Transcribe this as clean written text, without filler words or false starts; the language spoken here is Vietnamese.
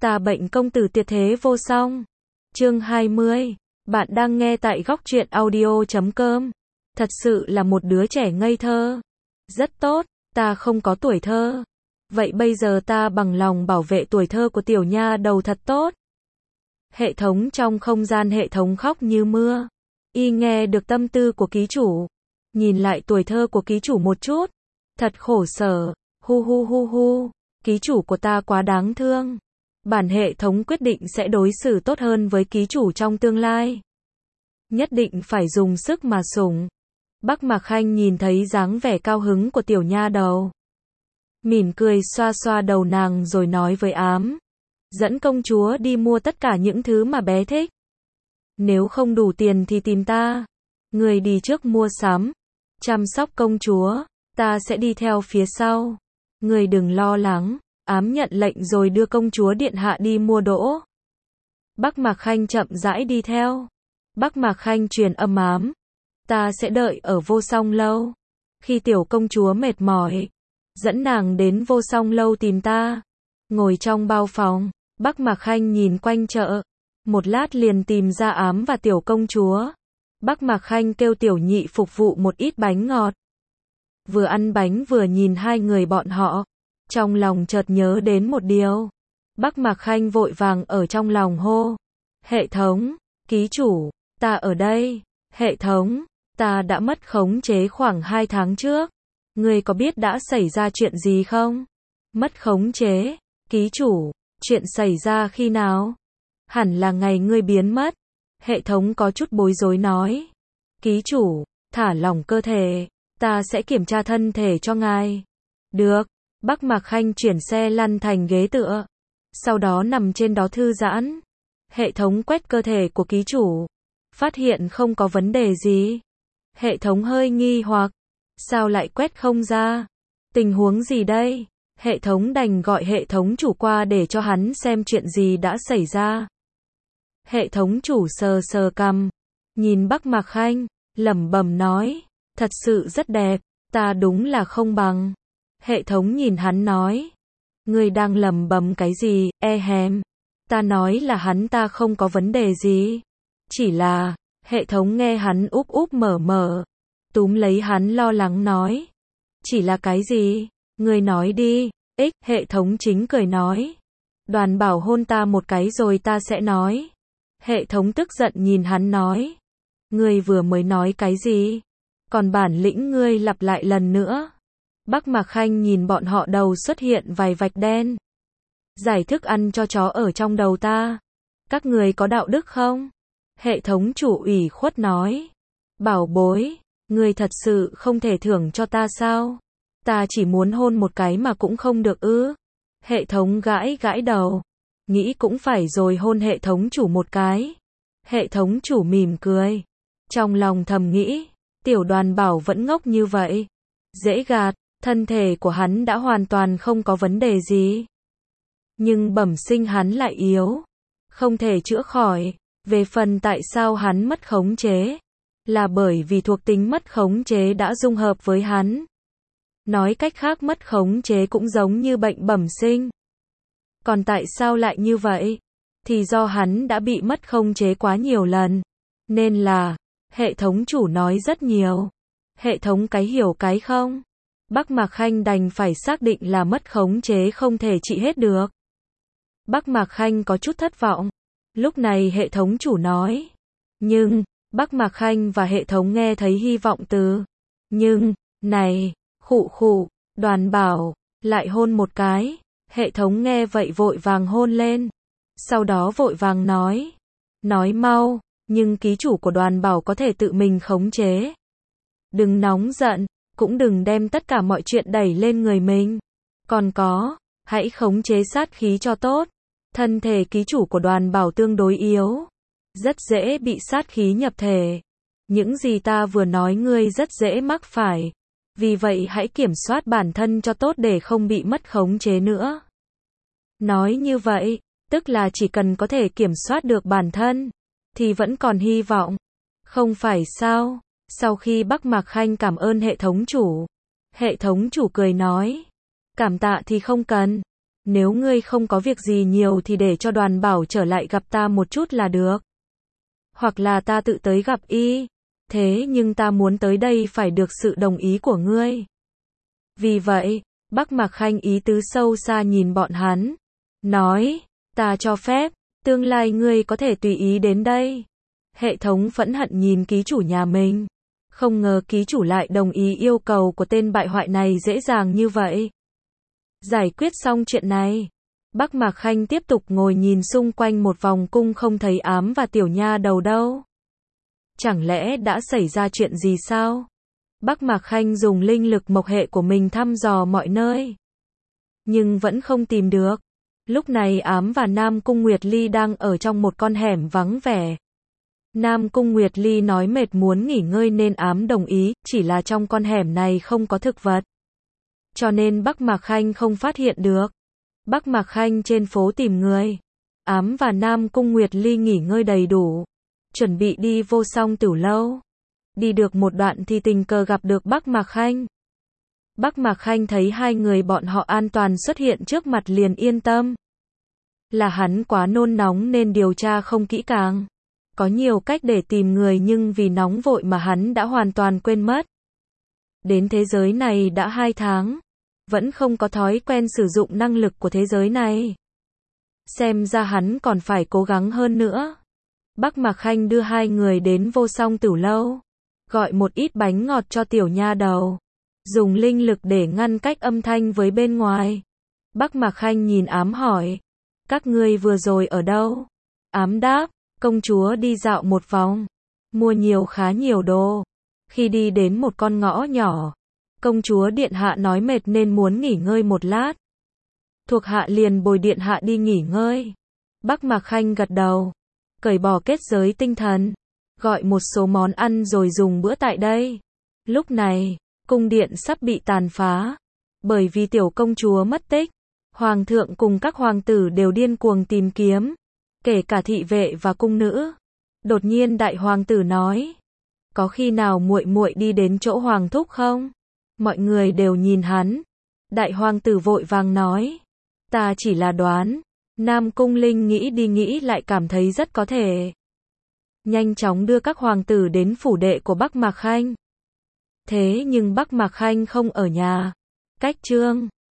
Ta bệnh công tử tuyệt thế vô song. Chương 20. Bạn đang nghe tại góc truyện audio.com. Thật sự là một đứa trẻ ngây thơ. Rất tốt, ta không có tuổi thơ. Vậy bây giờ ta bằng lòng bảo vệ tuổi thơ của tiểu nha đầu thật tốt. Hệ thống trong không gian hệ thống khóc như mưa. Y nghe được tâm tư của ký chủ. Nhìn lại tuổi thơ của ký chủ một chút. Thật khổ sở, hu hu hu hu. Ký chủ của ta quá đáng thương. Bản hệ thống quyết định sẽ đối xử tốt hơn với ký chủ trong tương lai. Nhất định phải dùng sức mà sủng. Bắc Mạc Khanh nhìn thấy dáng vẻ cao hứng của tiểu nha đầu. Mỉm cười xoa xoa đầu nàng rồi nói với ám. Dẫn công chúa đi mua tất cả những thứ mà bé thích. Nếu không đủ tiền thì tìm ta. Người đi trước mua sắm. Chăm sóc công chúa. Ta sẽ đi theo phía sau. Người đừng lo lắng. Ám nhận lệnh rồi đưa công chúa điện hạ đi mua đỗ. Bắc Mạc Khanh chậm rãi đi theo. Bắc Mạc Khanh truyền âm ám. Ta sẽ đợi ở Vô Song lâu. Khi tiểu công chúa mệt mỏi, dẫn nàng đến Vô Song lâu tìm ta. Ngồi trong bao phòng, Bắc Mạc Khanh nhìn quanh chợ. Một lát liền tìm ra ám và tiểu công chúa. Bắc Mạc Khanh kêu tiểu nhị phục vụ một ít bánh ngọt. Vừa ăn bánh vừa nhìn hai người bọn họ. Trong lòng chợt nhớ đến một điều. Bắc Mạc Khanh vội vàng ở trong lòng hô. Hệ thống, ký chủ, ta ở đây. Hệ thống, ta đã mất khống chế khoảng 2 tháng trước. Ngươi có biết đã xảy ra chuyện gì không? Mất khống chế, ký chủ, chuyện xảy ra khi nào? Hẳn là ngày ngươi biến mất. Hệ thống có chút bối rối nói. Ký chủ, thả lỏng cơ thể, ta sẽ kiểm tra thân thể cho ngài. Được. Bắc Mạc Khanh chuyển xe lăn thành ghế tựa. Sau đó nằm trên đó thư giãn. Hệ thống quét cơ thể của ký chủ. Phát hiện không có vấn đề gì. Hệ thống hơi nghi hoặc. Sao lại quét không ra? Tình huống gì đây? Hệ thống đành gọi hệ thống chủ qua để cho hắn xem chuyện gì đã xảy ra. Hệ thống chủ sờ sờ cằm. Nhìn Bắc Mạc Khanh, lẩm bẩm nói. Thật sự rất đẹp, ta đúng là không bằng. Hệ thống nhìn hắn nói. Ngươi đang lẩm bẩm cái gì, hèm. Ta nói là hắn ta không có vấn đề gì. Chỉ là, hệ thống nghe hắn úp úp mở mở. Túm lấy hắn lo lắng nói. Chỉ là cái gì? Ngươi nói đi. Hệ thống chính cười nói. Đoàn bảo hôn ta một cái rồi ta sẽ nói. Hệ thống tức giận nhìn hắn nói. Ngươi vừa mới nói cái gì? Còn bản lĩnh ngươi lặp lại lần nữa. Bắc Mạc Khanh nhìn bọn họ đầu xuất hiện vài vạch đen. Giải thức ăn cho chó ở trong đầu ta. Các người có đạo đức không? Hệ thống chủ ủy khuất nói. Bảo bối, ngươi thật sự không thể thưởng cho ta sao? Ta chỉ muốn hôn một cái mà cũng không được ư? Hệ thống gãi gãi đầu. Nghĩ cũng phải rồi hôn hệ thống chủ một cái. Hệ thống chủ mỉm cười. Trong lòng thầm nghĩ, tiểu Đoàn Bảo vẫn ngốc như vậy. Dễ gạt. Thân thể của hắn đã hoàn toàn không có vấn đề gì. Nhưng bẩm sinh hắn lại yếu. Không thể chữa khỏi. Về phần tại sao hắn mất khống chế. Là bởi vì thuộc tính mất khống chế đã dung hợp với hắn. Nói cách khác mất khống chế cũng giống như bệnh bẩm sinh. Còn tại sao lại như vậy? Thì do hắn đã bị mất khống chế quá nhiều lần. Nên là, hệ thống chủ nói rất nhiều. Hệ thống cái hiểu cái không? Bắc Mạc Khanh đành phải xác định là mất khống chế không thể trị hết được. Bắc Mạc Khanh có chút thất vọng. Lúc này hệ thống chủ nói. Nhưng, Bắc Mạc Khanh và hệ thống nghe thấy hy vọng từ. Nhưng, này, khụ khụ, Đoàn Bảo, lại hôn một cái. Hệ thống nghe vậy vội vàng hôn lên. Sau đó vội vàng nói. Nói mau, nhưng ký chủ của Đoàn Bảo có thể tự mình khống chế. Đừng nóng giận. Cũng đừng đem tất cả mọi chuyện đẩy lên người mình. Còn có, hãy khống chế sát khí cho tốt. Thân thể ký chủ của Đoàn Bảo tương đối yếu. Rất dễ bị sát khí nhập thể. Những gì ta vừa nói ngươi rất dễ mắc phải. Vì vậy hãy kiểm soát bản thân cho tốt để không bị mất khống chế nữa. Nói như vậy, tức là chỉ cần có thể kiểm soát được bản thân, thì vẫn còn hy vọng. Không phải sao? Sau khi Bắc Mạc Khanh cảm ơn hệ thống chủ cười nói. Cảm tạ thì không cần. Nếu ngươi không có việc gì nhiều thì để cho Đoàn Bảo trở lại gặp ta một chút là được. Hoặc là ta tự tới gặp y. Thế nhưng ta muốn tới đây phải được sự đồng ý của ngươi. Vì vậy, Bắc Mạc Khanh ý tứ sâu xa nhìn bọn hắn. Nói, ta cho phép, tương lai ngươi có thể tùy ý đến đây. Hệ thống phẫn hận nhìn ký chủ nhà mình. Không ngờ ký chủ lại đồng ý yêu cầu của tên bại hoại này dễ dàng như vậy. Giải quyết xong chuyện này, Bắc Mạc Khanh tiếp tục ngồi nhìn xung quanh một vòng cung không thấy Ám và Tiểu Nha Đầu đâu. Chẳng lẽ đã xảy ra chuyện gì sao? Bắc Mạc Khanh dùng linh lực mộc hệ của mình thăm dò mọi nơi, nhưng vẫn không tìm được. Lúc này Ám và Nam Cung Nguyệt Ly đang ở trong một con hẻm vắng vẻ. Nam Cung Nguyệt Ly nói mệt muốn nghỉ ngơi nên Ám đồng ý, chỉ là trong con hẻm này không có thực vật, cho nên Bắc Mạc Khanh không phát hiện được. Bắc Mạc Khanh trên phố tìm người. Ám và Nam Cung Nguyệt Ly nghỉ ngơi đầy đủ, chuẩn bị đi Vô Song Tửu Lâu. Đi được một đoạn thì tình cờ gặp được Bắc Mạc Khanh. Bắc Mạc Khanh thấy hai người bọn họ an toàn xuất hiện trước mặt liền yên tâm. Là hắn quá nôn nóng nên điều tra không kỹ càng. Có nhiều cách để tìm người nhưng vì nóng vội mà hắn đã hoàn toàn quên mất. Đến thế giới này đã 2 tháng, vẫn không có thói quen sử dụng năng lực của thế giới này. Xem ra hắn còn phải cố gắng hơn nữa. Bắc Mạc Khanh đưa hai người đến Vô Song Tửu Lâu, gọi một ít bánh ngọt cho Tiểu Nha Đầu, dùng linh lực để ngăn cách âm thanh với bên ngoài. Bắc Mạc Khanh nhìn Ám hỏi, các ngươi vừa rồi ở đâu? Ám đáp, công chúa đi dạo một vòng, mua khá nhiều đồ. Khi đi đến một con ngõ nhỏ, công chúa điện hạ nói mệt nên muốn nghỉ ngơi một lát. Thuộc hạ liền bồi điện hạ đi nghỉ ngơi. Bắc Mạc Khanh gật đầu, cởi bỏ kết giới tinh thần, gọi một số món ăn rồi dùng bữa tại đây. Lúc này, cung điện sắp bị tàn phá, bởi vì tiểu công chúa mất tích. Hoàng thượng cùng các hoàng tử đều điên cuồng tìm kiếm, kể cả thị vệ và cung nữ. Đột nhiên đại hoàng tử nói, có khi nào muội muội đi đến chỗ hoàng thúc không? Mọi người đều nhìn hắn. Đại hoàng tử vội vàng nói, ta chỉ là đoán. Nam Cung Linh nghĩ đi nghĩ lại cảm thấy rất có thể. Nhanh chóng đưa các hoàng tử đến phủ đệ của Bắc Mạc Khanh. Thế nhưng Bắc Mạc Khanh không ở nhà. Cách chương